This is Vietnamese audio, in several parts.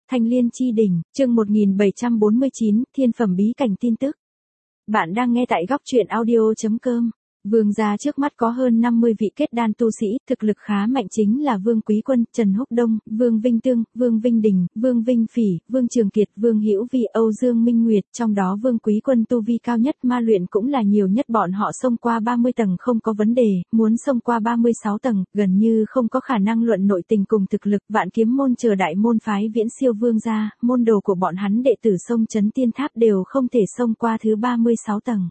Thanh Liên Chi Đỉnh, chương 1749, Thiên phẩm bí cảnh tin tức. Bạn đang nghe tại góc truyện audio.com. Vương gia trước mắt có hơn 50 vị kết đan tu sĩ, thực lực khá mạnh chính là Vương Quý Quân, Trần Húc Đông, Vương Vinh Tương, Vương Vinh Đình, Vương Vinh Phỉ, Vương Trường Kiệt, Vương Hữu Vi, Âu Dương Minh Nguyệt, trong đó Vương Quý Quân tu vi cao nhất, ma luyện cũng là nhiều nhất, bọn họ xông qua 30 tầng không có vấn đề, muốn xông qua 36 tầng, gần như không có khả năng, luận nội tình cùng thực lực, Vạn Kiếm môn chờ đại môn phái viễn siêu Vương gia, môn đồ của bọn hắn đệ tử xông Chấn Tiên Tháp đều không thể xông qua thứ 36 tầng.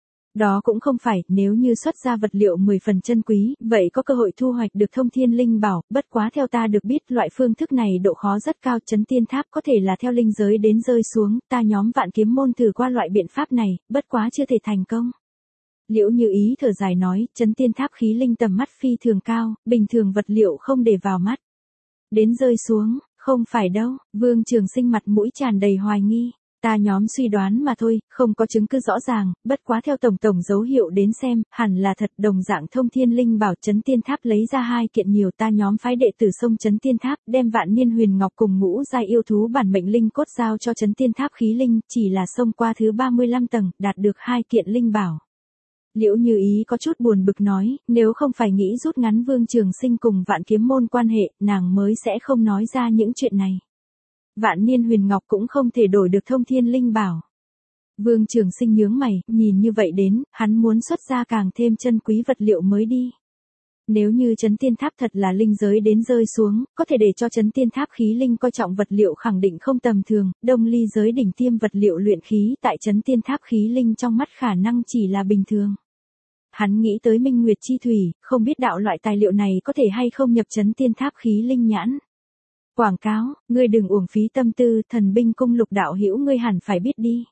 Đó cũng không phải, nếu như xuất ra vật liệu 10 phần chân quý, vậy có cơ hội thu hoạch được thông thiên linh bảo, bất quá theo ta được biết loại phương thức này độ khó rất cao, Chấn Tiên Tháp có thể là theo linh giới đến rơi xuống, ta nhóm Vạn Kiếm môn thử qua loại biện pháp này, bất quá chưa thể thành công. Liễu Như Ý thở dài nói, Chấn Tiên Tháp khí linh tầm mắt phi thường cao, bình thường vật liệu không để vào mắt. Đến rơi xuống, không phải đâu, Vương Trường Sinh mặt mũi tràn đầy hoài nghi. Ta nhóm suy đoán mà thôi, không có chứng cứ rõ ràng, bất quá theo tổng dấu hiệu đến xem, hẳn là thật. Đồng dạng thông thiên linh bảo Chấn Tiên Tháp lấy ra 2 kiện nhiều, ta nhóm phái đệ tử xông Chấn Tiên Tháp, đem Vạn Niên Huyền Ngọc cùng ngũ giai yêu thú bản mệnh linh cốt giao cho Chấn Tiên Tháp khí linh, chỉ là xông qua thứ 35 tầng, đạt được 2 kiện linh bảo. Liễu Như Ý có chút buồn bực nói, nếu không phải nghĩ rút ngắn Vương Trường Sinh cùng Vạn Kiếm môn quan hệ, nàng mới sẽ không nói ra những chuyện này. Vạn Niên Huyền Ngọc cũng không thể đổi được thông thiên linh bảo. Vương Trường Sinh nhướng mày, nhìn như vậy đến, hắn muốn xuất ra càng thêm chân quý vật liệu mới đi. Nếu như Chấn Tiên Tháp thật là linh giới đến rơi xuống, có thể để cho Chấn Tiên Tháp khí linh coi trọng vật liệu khẳng định không tầm thường, Đông Ly giới đỉnh tiêm vật liệu luyện khí tại Chấn Tiên Tháp khí linh trong mắt khả năng chỉ là bình thường. Hắn nghĩ tới Minh Nguyệt Chi Thủy, không biết đạo loại tài liệu này có thể hay không nhập Chấn Tiên Tháp khí linh nhãn. Quảng cáo, ngươi đừng uổng phí tâm tư, Thần Binh Cung Lục đạo hữu ngươi hẳn phải biết đi.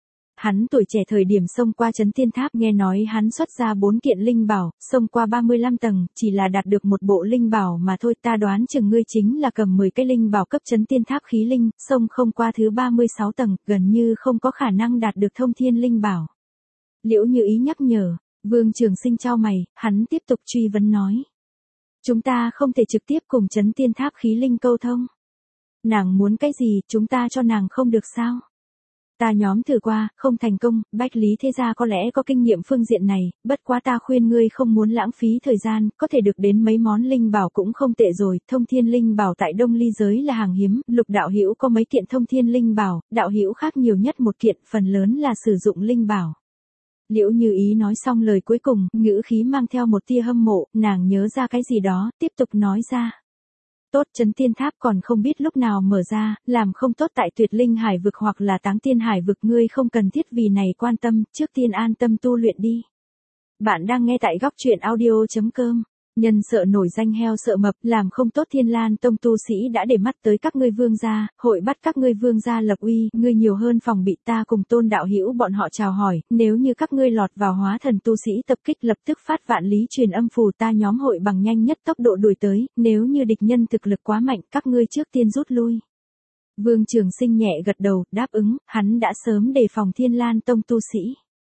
Hắn tuổi trẻ thời điểm xông qua Chấn Tiên Tháp, nghe nói hắn xuất ra 4 kiện linh bảo, xông qua 35 tầng, chỉ là đạt được một bộ linh bảo mà thôi, ta đoán chừng ngươi chính là cầm 10 cái linh bảo cấp Chấn Tiên Tháp khí linh, xông không qua thứ 36 tầng, gần như không có khả năng đạt được thông thiên linh bảo. Liễu Như Ý nhắc nhở, Vương Trường Sinh chau mày, hắn tiếp tục truy vấn nói. Chúng ta không thể trực tiếp cùng Chấn Tiên Tháp khí linh câu thông. Nàng muốn cái gì, chúng ta cho nàng không được sao? Ta nhóm thử qua, không thành công, Bách Lý Thế Gia có lẽ có kinh nghiệm phương diện này, bất quá ta khuyên ngươi không muốn lãng phí thời gian, có thể được đến mấy món linh bảo cũng không tệ rồi, thông thiên linh bảo tại Đông Ly giới là hàng hiếm, Lục đạo hữu có mấy kiện thông thiên linh bảo, đạo hữu khác nhiều nhất một kiện, phần lớn là sử dụng linh bảo. Liễu Như Ý nói xong lời cuối cùng, ngữ khí mang theo một tia hâm mộ, nàng nhớ ra cái gì đó, tiếp tục nói ra. Tốt, Chấn Tiên Tháp còn không biết lúc nào mở ra, làm không tốt tại Tuyệt Linh Hải vực hoặc là Táng Tiên Hải vực, ngươi không cần thiết vì này quan tâm, trước tiên an tâm tu luyện đi. Bạn đang nghe tại góc truyện audio.com. Nhân sợ nổi danh heo sợ mập, làm không tốt Thiên Lan Tông tu sĩ đã để mắt tới các ngươi Vương gia, hội bắt các ngươi Vương gia lập uy, ngươi nhiều hơn phòng bị, ta cùng Tôn đạo hữu bọn họ chào hỏi, nếu như các ngươi lọt vào hóa thần tu sĩ tập kích lập tức phát vạn lý truyền âm phù, ta nhóm hội bằng nhanh nhất tốc độ đuổi tới, nếu như địch nhân thực lực quá mạnh, các ngươi trước tiên rút lui. Vương Trường Sinh nhẹ gật đầu, đáp ứng, hắn đã sớm đề phòng Thiên Lan Tông tu sĩ.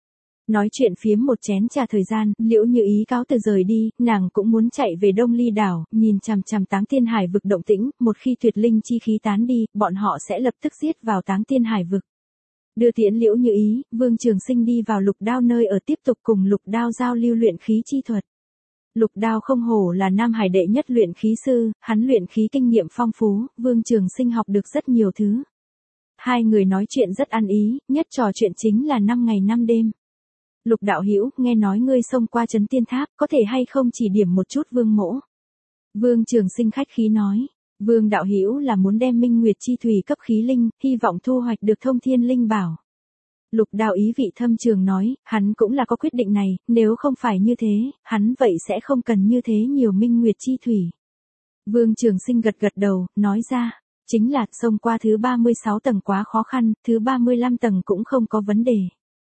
Nói chuyện phiếm một chén trà thời gian, Liễu Như Ý cáo từ rời đi, nàng cũng muốn chạy về Đông Ly đảo, nhìn chằm chằm Táng Tiên Hải vực động tĩnh, một khi tuyệt linh chi khí tán đi, bọn họ sẽ lập tức giết vào Táng Tiên Hải vực. Đưa tiễn Liễu Như Ý, Vương Trường Sinh đi vào Lục Đao nơi ở, tiếp tục cùng Lục Đao giao lưu luyện khí chi thuật. Lục Đao không hổ là Nam Hải đệ nhất luyện khí sư, hắn luyện khí kinh nghiệm phong phú, Vương Trường Sinh học được rất nhiều thứ. Hai người nói chuyện rất ăn ý, nhất trò chuyện chính là 5 ngày 5 đêm. Lục đạo hữu, nghe nói ngươi xông qua Chấn Tiên Tháp, có thể hay không chỉ điểm một chút Vương mỗ? Vương Trường Sinh khách khí nói, Vương đạo hữu là muốn đem Minh Nguyệt Chi Thủy cấp khí linh, hy vọng thu hoạch được thông thiên linh bảo. Lục Đao ý vị thâm trường nói, hắn cũng là có quyết định này, nếu không phải như thế, hắn vậy sẽ không cần như thế nhiều Minh Nguyệt Chi Thủy. Vương Trường Sinh gật gật đầu, nói ra, chính là xông qua thứ 36 tầng quá khó khăn, thứ 35 tầng cũng không có vấn đề.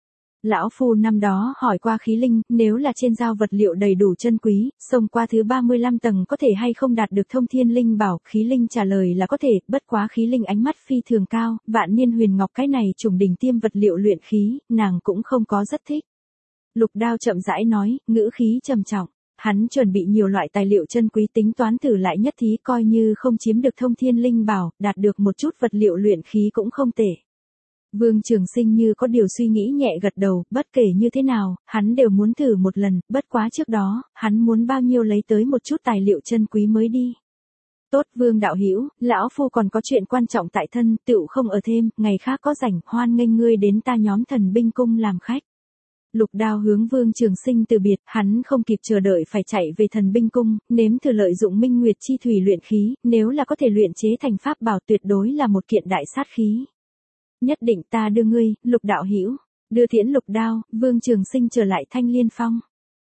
Lão Phu năm đó hỏi qua khí linh, nếu là trên giao vật liệu đầy đủ chân quý, xông qua thứ 35 tầng có thể hay không đạt được thông thiên linh bảo, khí linh trả lời là có thể, bất quá khí linh ánh mắt phi thường cao, Vạn Niên Huyền Ngọc cái này trùng đỉnh tiêm vật liệu luyện khí, nàng cũng không có rất thích. Lục Đao chậm rãi nói, ngữ khí trầm trọng, Hắn chuẩn bị nhiều loại tài liệu chân quý tính toán thử lại nhất thí coi như không chiếm được thông thiên linh bảo, đạt được một chút vật liệu luyện khí cũng không tệ. Vương Trường Sinh như có điều suy nghĩ nhẹ gật đầu, bất kể như thế nào, hắn đều muốn thử một lần, bất quá trước đó, hắn muốn bao nhiêu lấy tới một chút tài liệu chân quý mới đi. Tốt Vương đạo hữu, lão phu còn có chuyện quan trọng tại thân, tựu không ở thêm, ngày khác có rảnh, hoan nghênh ngươi đến ta nhóm Thần Binh Cung làm khách. Lục Đao hướng Vương Trường Sinh từ biệt, hắn không kịp chờ đợi phải chạy về Thần Binh Cung, nếm thử lợi dụng Minh Nguyệt chi thủy luyện khí, nếu là có thể luyện chế thành pháp bảo tuyệt đối là một kiện đại sát khí. Nhất định ta đưa ngươi, Lục đạo hữu. Đưa tiễn Lục Đao, Vương Trường Sinh trở lại Thanh Liên Phong.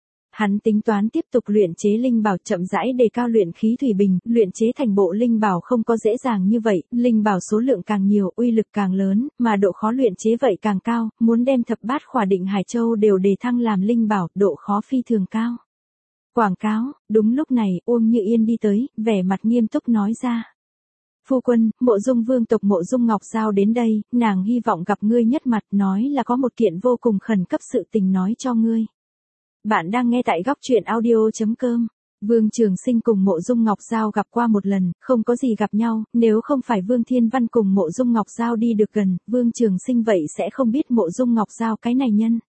Hắn tính toán tiếp tục luyện chế linh bảo, chậm rãi đề cao luyện khí thủy bình, luyện chế thành bộ linh bảo không có dễ dàng như vậy, linh bảo số lượng càng nhiều, uy lực càng lớn, mà độ khó luyện chế vậy càng cao, muốn đem thập bát khỏa định Hải Châu đều đề thăng làm linh bảo, độ khó phi thường cao. Quảng cáo, đúng lúc này, Uông Như Yên đi tới, vẻ mặt nghiêm túc nói ra. Phu quân, Mộ Dung vương tộc Mộ Dung Ngọc Giao đến đây, nàng hy vọng gặp ngươi nhất mặt, nói là có một kiện vô cùng khẩn cấp sự tình nói cho ngươi. Bạn đang nghe tại góc truyện audio.com. Vương Trường Sinh cùng Mộ Dung Ngọc Giao gặp qua một lần, không có gì gặp nhau, nếu không phải Vương Thiên Văn cùng Mộ Dung Ngọc Giao đi được gần, Vương Trường Sinh vậy sẽ không biết Mộ Dung Ngọc Giao cái này nhân.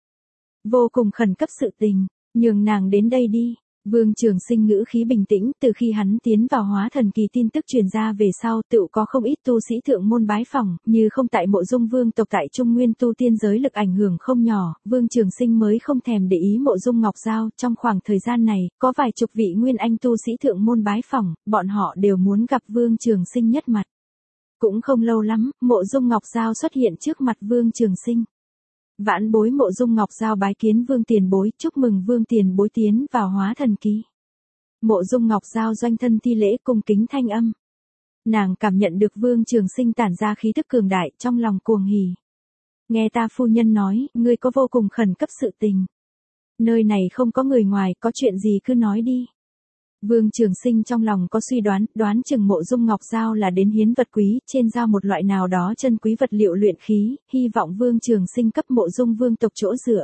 Vô cùng khẩn cấp sự tình, nhường nàng đến đây đi. Vương Trường Sinh ngữ khí bình tĩnh, từ khi hắn tiến vào hóa thần kỳ tin tức truyền ra về sau, tự có không ít tu sĩ thượng môn bái phỏng, như không tại Mộ Dung vương tộc tại Trung Nguyên tu tiên giới lực ảnh hưởng không nhỏ, Vương Trường Sinh mới không thèm để ý Mộ Dung Ngọc Giao, trong khoảng thời gian này, có vài chục vị nguyên anh tu sĩ thượng môn bái phỏng, bọn họ đều muốn gặp Vương Trường Sinh nhất mặt. Cũng không lâu lắm, Mộ Dung Ngọc Giao xuất hiện trước mặt Vương Trường Sinh. Vãn bối Mộ Dung Ngọc Giao bái kiến Vương tiền bối, chúc mừng Vương tiền bối tiến vào hóa thần kỳ. Mộ Dung Ngọc Giao doanh thân thi lễ cung kính thanh âm. Nàng cảm nhận được Vương Trường Sinh tản ra khí thức cường đại, trong lòng cuồng hỉ. Nghe ta phu nhân nói, ngươi có vô cùng khẩn cấp sự tình. Nơi này không có người ngoài, có chuyện gì cứ nói đi. Vương Trường Sinh trong lòng có suy đoán, đoán chừng Mộ Dung Ngọc Giao là đến hiến vật quý, trên giao một loại nào đó chân quý vật liệu luyện khí, hy vọng Vương Trường Sinh cấp Mộ Dung vương tộc chỗ dựa.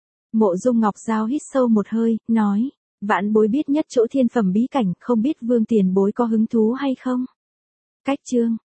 Mộ Dung Ngọc Giao hít sâu một hơi, nói, vãn bối biết nhất chỗ thiên phẩm bí cảnh, không biết Vương tiền bối có hứng thú hay không? Cách chương